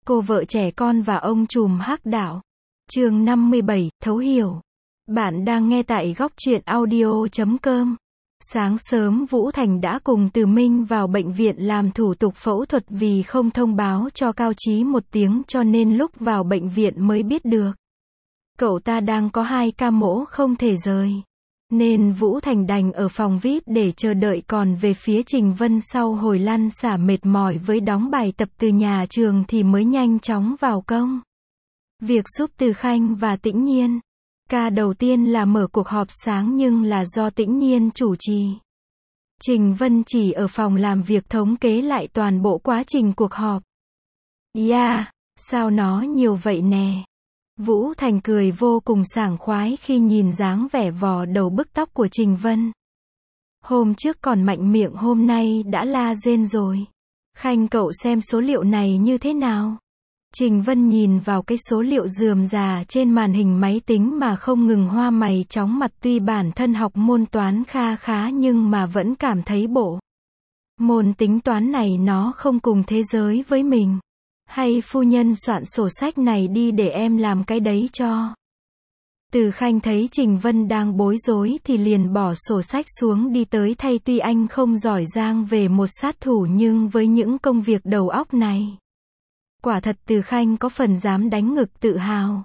Cô vợ trẻ con và ông trùm hắc đạo. Chương 57, thấu hiểu. Bạn đang nghe tại góc truyện audio.com. Sáng sớm Vũ Thành đã cùng Từ Minh vào bệnh viện làm thủ tục phẫu thuật vì không thông báo cho Cao Chí một tiếng cho nên lúc vào bệnh viện mới biết được. Cậu ta đang có 2 ca mổ không thể rời. Nên Vũ Thành đành ở phòng VIP để chờ đợi, còn về phía Trình Vân sau hồi lăn xả mệt mỏi với đóng bài tập từ nhà trường thì mới nhanh chóng vào công việc giúp Từ Khanh và Tĩnh Nhiên. Ca đầu tiên là mở cuộc họp sáng nhưng là do Tĩnh Nhiên chủ trì. Trình Vân chỉ ở phòng làm việc thống kế lại toàn bộ quá trình cuộc họp. Sao nó nhiều vậy nè? Vũ Thành cười vô cùng sảng khoái khi nhìn dáng vẻ vò đầu bức tóc của Trình Vân. Hôm trước còn mạnh miệng, hôm nay đã la rên rồi. Khanh cậu xem số liệu này như thế nào? Trình Vân nhìn vào cái số liệu rườm rà trên màn hình máy tính mà không ngừng hoa mày chóng mặt, tuy bản thân học môn toán kha khá nhưng mà vẫn cảm thấy bộ môn tính toán này nó không cùng thế giới với mình. Hay phu nhân soạn sổ sách này đi để em làm cái đấy cho. Từ Khanh thấy Trình Vân đang bối rối thì liền bỏ sổ sách xuống đi tới thay, tuy anh không giỏi giang về một sát thủ nhưng với những công việc đầu óc này, quả thật Từ Khanh có phần dám đánh ngực tự hào.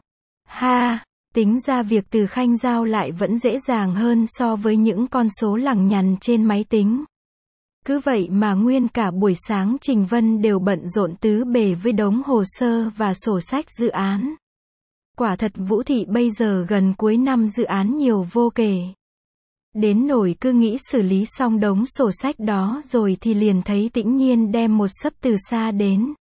Tính ra việc Từ Khanh giao lại vẫn dễ dàng hơn so với những con số lằng nhằng trên máy tính. Cứ vậy mà nguyên cả buổi sáng Trình Vân đều bận rộn tứ bề với đống hồ sơ và sổ sách dự án. Quả thật Vũ Thị bây giờ gần cuối năm dự án nhiều vô kể. Đến nỗi cứ nghĩ xử lý xong đống sổ sách đó rồi thì liền thấy Tĩnh Nhiên đem một xấp từ xa đến.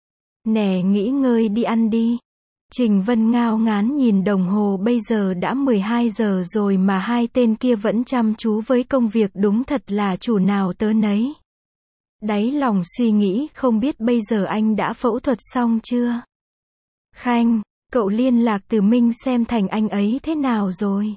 Nè, nghỉ ngơi đi, ăn đi. Trình Vân ngao ngán nhìn đồng hồ, bây giờ đã 12 giờ rồi mà 2 tên kia vẫn chăm chú với công việc, đúng thật là chủ nào tớ nấy. Đáy lòng suy nghĩ không biết bây giờ anh đã phẫu thuật xong chưa. Khanh, cậu liên lạc Từ Minh xem thành anh ấy thế nào rồi.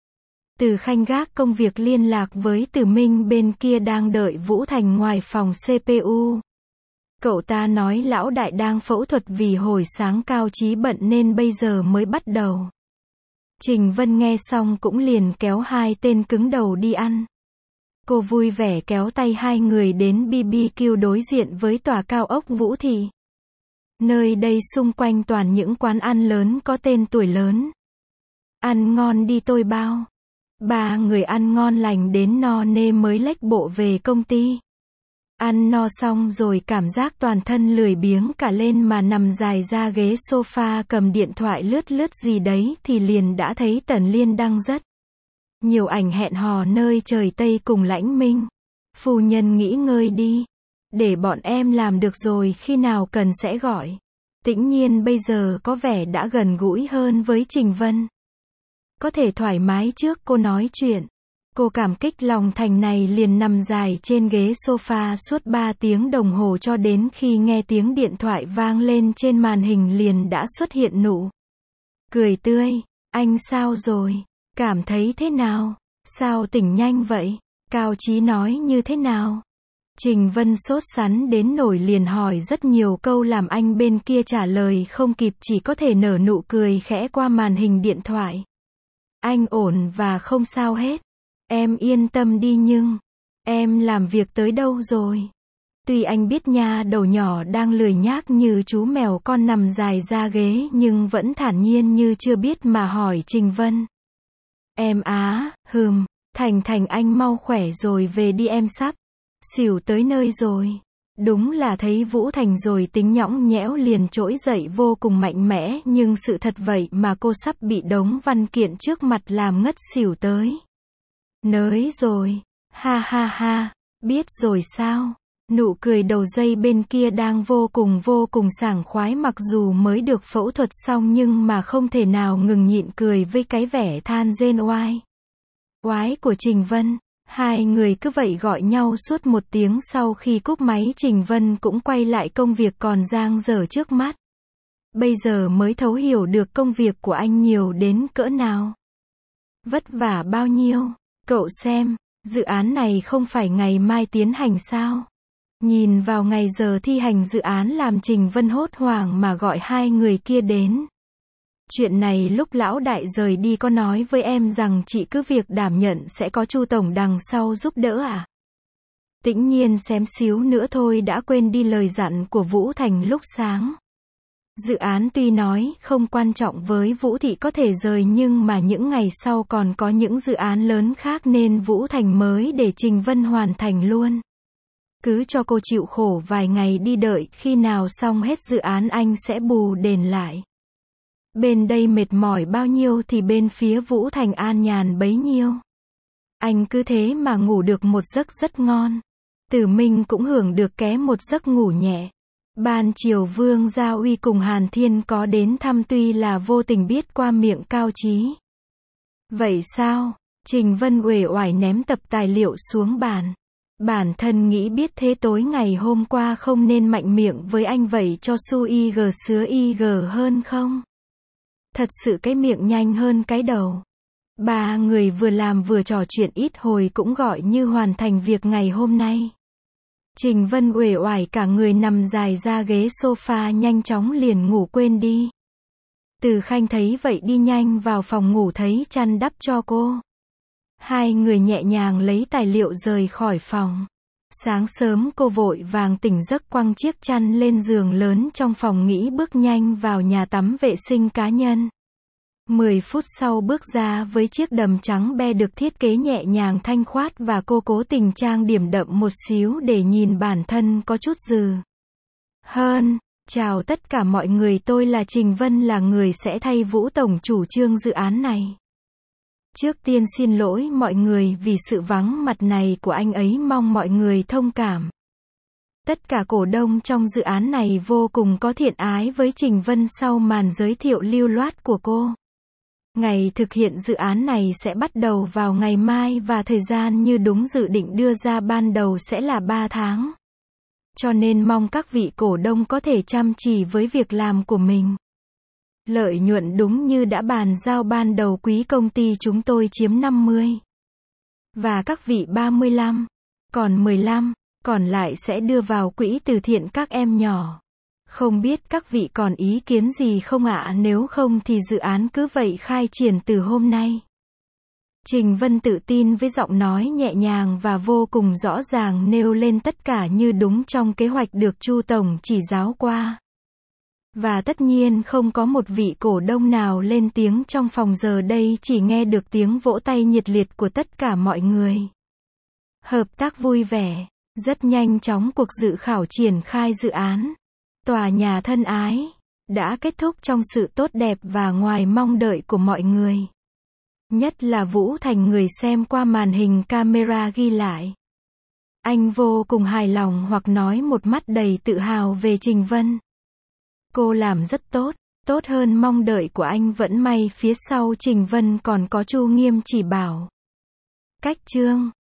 Từ Khanh gác công việc liên lạc với Từ Minh bên kia đang đợi Vũ Thành ngoài phòng CPU. Cậu ta nói lão đại đang phẫu thuật vì hồi sáng Cao Chí bận nên bây giờ mới bắt đầu. Trình Vân nghe xong cũng liền kéo 2 tên cứng đầu đi ăn. Cô vui vẻ kéo tay 2 người đến BBQ đối diện với tòa cao ốc Vũ Thị. Nơi đây xung quanh toàn những quán ăn lớn có tên tuổi lớn. Ăn ngon đi tôi bao. 3 người ăn ngon lành đến no nê mới lách bộ về công ty. Ăn no xong rồi cảm giác toàn thân lười biếng cả lên mà nằm dài ra ghế sofa cầm điện thoại lướt gì đấy thì liền đã thấy Tần Liên đăng rất nhiều ảnh hẹn hò nơi trời Tây cùng Lãnh Minh. Phu nhân nghỉ ngơi đi. Để bọn em làm được rồi, khi nào cần sẽ gọi. Tĩnh Nhiên bây giờ có vẻ đã gần gũi hơn với Trình Vân. Có thể thoải mái trước cô nói chuyện. Cô cảm kích lòng thành này liền nằm dài trên ghế sofa suốt 3 tiếng đồng hồ cho đến khi nghe tiếng điện thoại vang lên trên màn hình liền đã xuất hiện nụ cười tươi. Anh sao rồi? Cảm thấy thế nào? Sao tỉnh nhanh vậy? Cao Chí nói như thế nào? Trình Vân sốt sắng đến nổi liền hỏi rất nhiều câu làm anh bên kia trả lời không kịp, chỉ có thể nở nụ cười khẽ qua màn hình điện thoại. Anh ổn và không sao hết. Em yên tâm đi, nhưng em làm việc tới đâu rồi? Tuy anh biết nha đầu nhỏ đang lười nhác như chú mèo con nằm dài ra ghế nhưng vẫn thản nhiên như chưa biết mà hỏi Trình Vân. Em Thành anh mau khỏe rồi về đi, em sắp xỉu tới nơi rồi. Đúng là thấy Vũ Thành rồi tính nhõng nhẽo liền trỗi dậy vô cùng mạnh mẽ, nhưng sự thật vậy mà cô sắp bị đống văn kiện trước mặt làm ngất xỉu tới nơi rồi. Biết rồi sao? Nụ cười đầu dây bên kia đang vô cùng sảng khoái, mặc dù mới được phẫu thuật xong nhưng mà không thể nào ngừng nhịn cười với cái vẻ than rên oái của Trình Vân. 2 người cứ vậy gọi nhau suốt 1 tiếng, sau khi cúp máy Trình Vân cũng quay lại công việc còn dang dở trước mắt. Bây giờ mới thấu hiểu được công việc của anh nhiều đến cỡ nào. Vất vả bao nhiêu. Cậu xem, dự án này không phải ngày mai tiến hành sao? Nhìn vào ngày giờ thi hành dự án làm Trình Vân hốt hoảng mà gọi hai người kia đến. Chuyện này lúc lão đại rời đi có nói với em rằng chị cứ việc đảm nhận sẽ có Chu tổng đằng sau giúp đỡ à? Tĩnh Nhiên xém xíu nữa thôi đã quên đi lời dặn của Vũ Thành lúc sáng. Dự án tuy nói không quan trọng với Vũ Thị có thể rời nhưng mà những ngày sau còn có những dự án lớn khác nên Vũ Thành mới để Trình Vân hoàn thành luôn. Cứ cho cô chịu khổ vài ngày đi, đợi khi nào xong hết dự án anh sẽ bù đền lại. Bên đây mệt mỏi bao nhiêu thì bên phía Vũ Thành an nhàn bấy nhiêu. Anh cứ thế mà ngủ được một giấc rất ngon. Tử Minh cũng hưởng được ké một giấc ngủ nhẹ. Ban chiều Vương Gia Uy cùng Hàn Thiên có đến thăm tuy là vô tình biết qua miệng Cao Chí. Vậy sao? Trình Vân uể oải ném tập tài liệu xuống bàn. Bản thân nghĩ biết thế tối ngày hôm qua không nên mạnh miệng với anh vậy cho su IG sứa IG hơn không? Thật sự cái miệng nhanh hơn cái đầu. Ba người vừa làm vừa trò chuyện ít hồi cũng gọi như hoàn thành việc ngày hôm nay. Trình Vân uể oải cả người nằm dài ra ghế sofa nhanh chóng liền ngủ quên đi. Từ Khanh thấy vậy đi nhanh vào phòng ngủ thấy chăn đắp cho cô. Hai người nhẹ nhàng lấy tài liệu rời khỏi phòng. Sáng sớm cô vội vàng tỉnh giấc quăng chiếc chăn lên giường lớn trong phòng nghĩ bước nhanh vào nhà tắm vệ sinh cá nhân. 10 phút sau bước ra với chiếc đầm trắng be được thiết kế nhẹ nhàng thanh khoát và cô cố tình trang điểm đậm một xíu để nhìn bản thân có chút dừ hơn. Chào tất cả mọi người, tôi là Trình Vân, là người sẽ thay Vũ Tổng chủ trương dự án này. Trước tiên xin lỗi mọi người vì sự vắng mặt này của anh ấy, mong mọi người thông cảm. Tất cả cổ đông trong dự án này vô cùng có thiện ái với Trình Vân sau màn giới thiệu lưu loát của cô. Ngày thực hiện dự án này sẽ bắt đầu vào ngày mai và thời gian như đúng dự định đưa ra ban đầu sẽ là 3 tháng. Cho nên mong các vị cổ đông có thể chăm chỉ với việc làm của mình. Lợi nhuận đúng như đã bàn giao ban đầu, quý công ty chúng tôi chiếm 50. Và các vị 35. Còn 15. Còn lại sẽ đưa vào quỹ từ thiện các em nhỏ. Không biết các vị còn ý kiến gì không ạ? Nếu không thì dự án cứ vậy khai triển từ hôm nay. Trình Vân tự tin với giọng nói nhẹ nhàng và vô cùng rõ ràng nêu lên tất cả như đúng trong kế hoạch được Chu Tổng chỉ giáo qua. Và tất nhiên không có một vị cổ đông nào lên tiếng trong phòng, giờ đây chỉ nghe được tiếng vỗ tay nhiệt liệt của tất cả mọi người. Hợp tác vui vẻ. Rất nhanh chóng cuộc dự khảo triển khai dự án. Tòa nhà thân ái đã kết thúc trong sự tốt đẹp và ngoài mong đợi của mọi người. Nhất là Vũ Thành, người xem qua màn hình camera ghi lại. Anh vô cùng hài lòng hoặc nói một mắt đầy tự hào về Trình Vân. Cô làm rất tốt, tốt hơn mong đợi của anh. Vẫn may phía sau Trình Vân còn có Chu Nghiêm chỉ bảo. Cách chương